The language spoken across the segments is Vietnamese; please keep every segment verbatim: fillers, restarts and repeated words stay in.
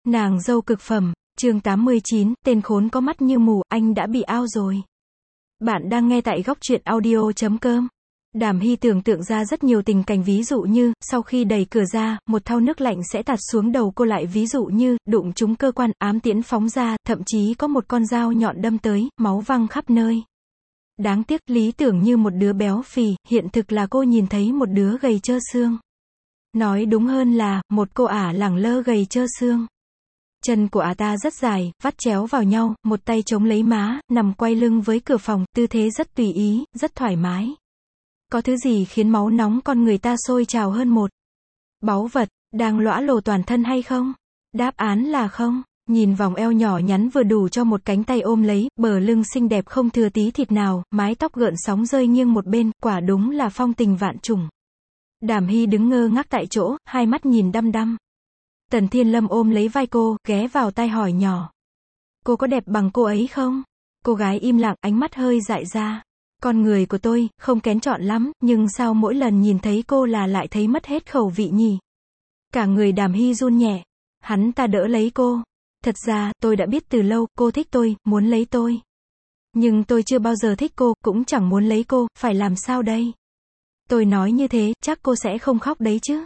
Nàng dâu cực phẩm, chương tám mươi chín, tên khốn có mắt như mù, anh đã bị ao rồi. Bạn đang nghe tại góc truyện audio chấm com. Đàm Hy tưởng tượng ra rất nhiều tình cảnh, ví dụ như, sau khi đẩy cửa ra, một thau nước lạnh sẽ tạt xuống đầu cô, lại ví dụ như, đụng trúng cơ quan, ám tiễn phóng ra, thậm chí có một con dao nhọn đâm tới, máu văng khắp nơi. Đáng tiếc, lý tưởng như một đứa béo phì, hiện thực là cô nhìn thấy một đứa gầy trơ xương. Nói đúng hơn là, một cô ả lẳng lơ gầy trơ xương. Chân của ả ta rất dài, vắt chéo vào nhau, một tay chống lấy má, nằm quay lưng với cửa phòng, tư thế rất tùy ý, rất thoải mái. Có thứ gì khiến máu nóng con người ta sôi trào hơn một báu vật, đang lõa lồ toàn thân hay không? Đáp án là không. Nhìn vòng eo nhỏ nhắn vừa đủ cho một cánh tay ôm lấy, bờ lưng xinh đẹp không thừa tí thịt nào, mái tóc gợn sóng rơi nghiêng một bên, quả đúng là phong tình vạn trùng. Đàm Hy đứng ngơ ngác tại chỗ, hai mắt nhìn đăm đăm. Tần Thiên Lâm ôm lấy vai cô, ghé vào tai hỏi nhỏ. Cô có đẹp bằng cô ấy không? Cô gái im lặng, ánh mắt hơi dại ra. Con người của tôi, không kén chọn lắm, nhưng sao mỗi lần nhìn thấy cô là lại thấy mất hết khẩu vị nhỉ? Cả người Đàm Hy run nhẹ. Hắn ta đỡ lấy cô. Thật ra, tôi đã biết từ lâu, cô thích tôi, muốn lấy tôi. Nhưng tôi chưa bao giờ thích cô, cũng chẳng muốn lấy cô, phải làm sao đây? Tôi nói như thế, chắc cô sẽ không khóc đấy chứ?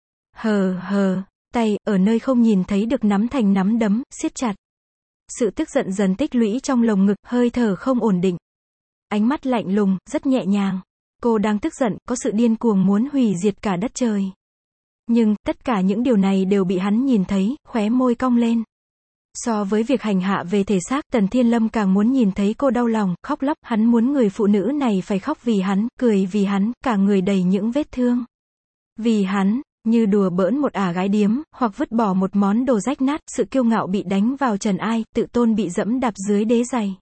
Hờ hờ, tay, ở nơi không nhìn thấy được nắm thành nắm đấm, siết chặt. Sự tức giận dần tích lũy trong lồng ngực, hơi thở không ổn định. Ánh mắt lạnh lùng, rất nhẹ nhàng. Cô đang tức giận, có sự điên cuồng muốn hủy diệt cả đất trời. Nhưng, tất cả những điều này đều bị hắn nhìn thấy, khóe môi cong lên. So với việc hành hạ về thể xác, Tần Thiên Lâm càng muốn nhìn thấy cô đau lòng, khóc lóc, hắn muốn người phụ nữ này phải khóc vì hắn, cười vì hắn, cả người đầy những vết thương. Vì hắn, như đùa bỡn một ả gái điếm, hoặc vứt bỏ một món đồ rách nát, sự kiêu ngạo bị đánh vào trần ai, tự tôn bị dẫm đạp dưới đế giày.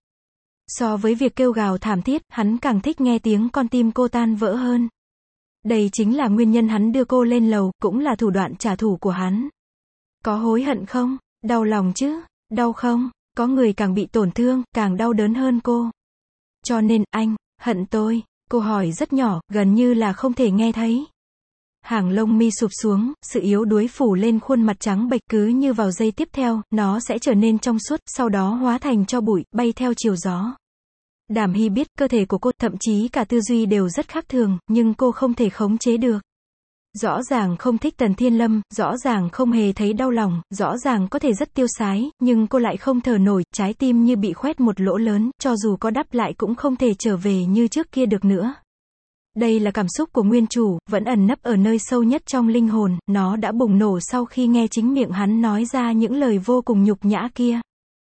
So với việc kêu gào thảm thiết, hắn càng thích nghe tiếng con tim cô tan vỡ hơn. Đây chính là nguyên nhân hắn đưa cô lên lầu, cũng là thủ đoạn trả thù của hắn. Có hối hận không? Đau lòng chứ? Đau không? Có người càng bị tổn thương, càng đau đớn hơn cô. Cho nên, anh, hận tôi? Cô hỏi rất nhỏ, gần như là không thể nghe thấy. Hàng lông mi sụp xuống, sự yếu đuối phủ lên khuôn mặt trắng bệch, cứ như vào giây tiếp theo, nó sẽ trở nên trong suốt, sau đó hóa thành tro bụi, bay theo chiều gió. Đàm Hy biết, cơ thể của cô, thậm chí cả tư duy đều rất khác thường, nhưng cô không thể khống chế được. Rõ ràng không thích Tần Thiên Lâm, rõ ràng không hề thấy đau lòng, rõ ràng có thể rất tiêu sái, nhưng cô lại không thở nổi, trái tim như bị khoét một lỗ lớn, cho dù có đắp lại cũng không thể trở về như trước kia được nữa. Đây là cảm xúc của nguyên chủ, vẫn ẩn nấp ở nơi sâu nhất trong linh hồn, nó đã bùng nổ sau khi nghe chính miệng hắn nói ra những lời vô cùng nhục nhã kia.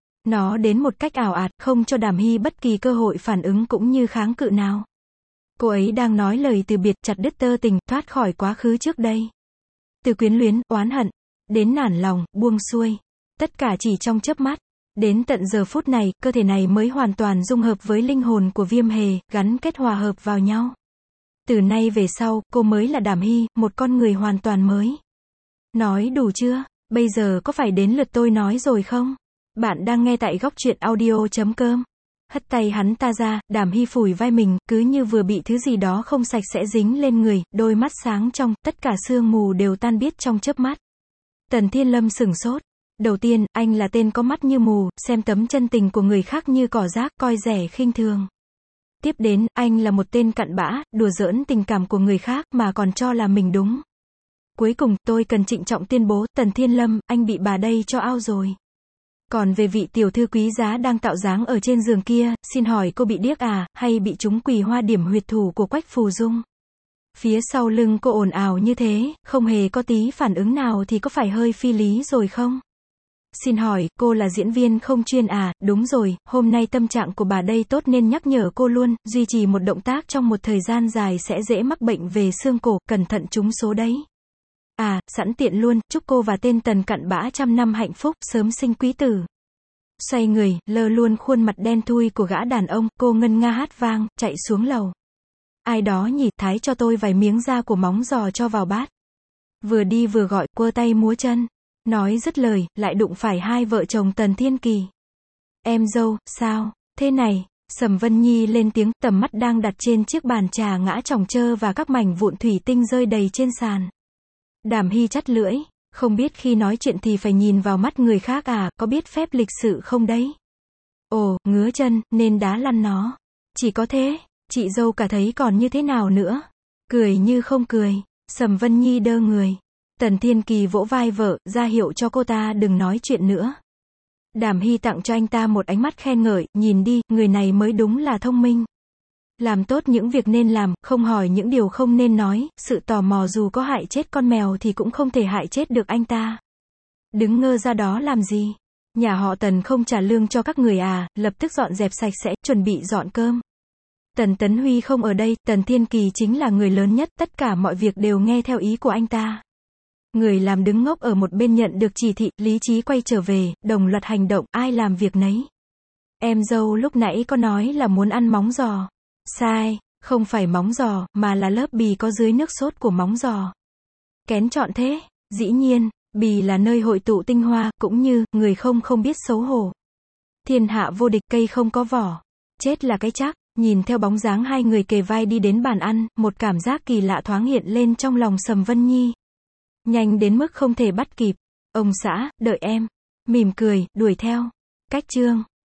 Nó đến một cách ảo ạt, không cho Đàm Hy bất kỳ cơ hội phản ứng cũng như kháng cự nào. Cô ấy đang nói lời từ biệt, chặt đứt tơ tình, thoát khỏi quá khứ trước đây. Từ quyến luyến, oán hận, đến nản lòng, buông xuôi. Tất cả chỉ trong chớp mắt. Đến tận giờ phút này, cơ thể này mới hoàn toàn dung hợp với linh hồn của Viêm Hề, gắn kết hòa hợp vào nhau. Từ nay về sau, cô mới là Đàm Hy, một con người hoàn toàn mới. Nói đủ chưa? Bây giờ có phải đến lượt tôi nói rồi không? Bạn đang nghe tại góc truyện audio chấm com. Hất tay hắn ta ra, Đàm Hy phủi vai mình, cứ như vừa bị thứ gì đó không sạch sẽ dính lên người, đôi mắt sáng trong, tất cả sương mù đều tan biết trong chớp mắt. Tần Thiên Lâm sửng sốt. Đầu tiên, anh là tên có mắt như mù, xem tấm chân tình của người khác như cỏ rác, coi rẻ khinh thường. Tiếp đến, anh là một tên cặn bã, đùa giỡn tình cảm của người khác mà còn cho là mình đúng. Cuối cùng, tôi cần trịnh trọng tuyên bố, Tần Thiên Lâm, anh bị bà đây cho ao rồi. Còn về vị tiểu thư quý giá đang tạo dáng ở trên giường kia, xin hỏi cô bị điếc à, hay bị trúng quỳ hoa điểm huyệt thủ của Quách Phù Dung? Phía sau lưng cô ồn ào như thế, không hề có tí phản ứng nào thì có phải hơi phi lý rồi không? Xin hỏi, cô là diễn viên không chuyên à? Đúng rồi, hôm nay tâm trạng của bà đây tốt nên nhắc nhở cô luôn, duy trì một động tác trong một thời gian dài sẽ dễ mắc bệnh về xương cổ, cẩn thận trúng số đấy. À, sẵn tiện luôn, chúc cô và tên Tần cặn bã trăm năm hạnh phúc, sớm sinh quý tử. Xoay người, lơ luôn khuôn mặt đen thui của gã đàn ông, cô ngân nga hát vang, chạy xuống lầu. Ai đó nhỉ, thái cho tôi vài miếng da của móng giò cho vào bát. Vừa đi vừa gọi, quơ tay múa chân. Nói dứt lời, lại đụng phải hai vợ chồng Tần Thiên Kỳ. Em dâu, sao, thế này? Sầm Vân Nhi lên tiếng, tầm mắt đang đặt trên chiếc bàn trà ngã chồng chơ và các mảnh vụn thủy tinh rơi đầy trên sàn. Đàm Hy chắt lưỡi. Không biết khi nói chuyện thì phải nhìn vào mắt người khác à, có biết phép lịch sự không đấy? Ồ, ngứa chân, nên đá lăn nó. Chỉ có thế, chị dâu cả thấy còn như thế nào nữa. Cười như không cười, Sầm Vân Nhi đơ người. Tần Thiên Kỳ vỗ vai vợ, ra hiệu cho cô ta đừng nói chuyện nữa. Đàm Hy tặng cho anh ta một ánh mắt khen ngợi, nhìn đi, người này mới đúng là thông minh. Làm tốt những việc nên làm, không hỏi những điều không nên nói, sự tò mò dù có hại chết con mèo thì cũng không thể hại chết được anh ta. Đứng ngơ ra đó làm gì? Nhà họ Tần không trả lương cho các người à, lập tức dọn dẹp sạch sẽ, chuẩn bị dọn cơm. Tần Tấn Huy không ở đây, Tần Thiên Kỳ chính là người lớn nhất, tất cả mọi việc đều nghe theo ý của anh ta. Người làm đứng ngốc ở một bên nhận được chỉ thị, lý trí quay trở về, đồng loạt hành động, ai làm việc nấy. Em dâu lúc nãy có nói là muốn ăn móng giò. Sai, không phải móng giò, mà là lớp bì có dưới nước sốt của móng giò. Kén chọn thế, dĩ nhiên, bì là nơi hội tụ tinh hoa, cũng như, người không không biết xấu hổ. Thiên hạ vô địch, cây không có vỏ. Chết là cái chắc, nhìn theo bóng dáng hai người kề vai đi đến bàn ăn, một cảm giác kỳ lạ thoáng hiện lên trong lòng Sầm Vân Nhi. Nhanh đến mức không thể bắt kịp. Ông xã, đợi em. Mỉm cười, đuổi theo. Cách chương.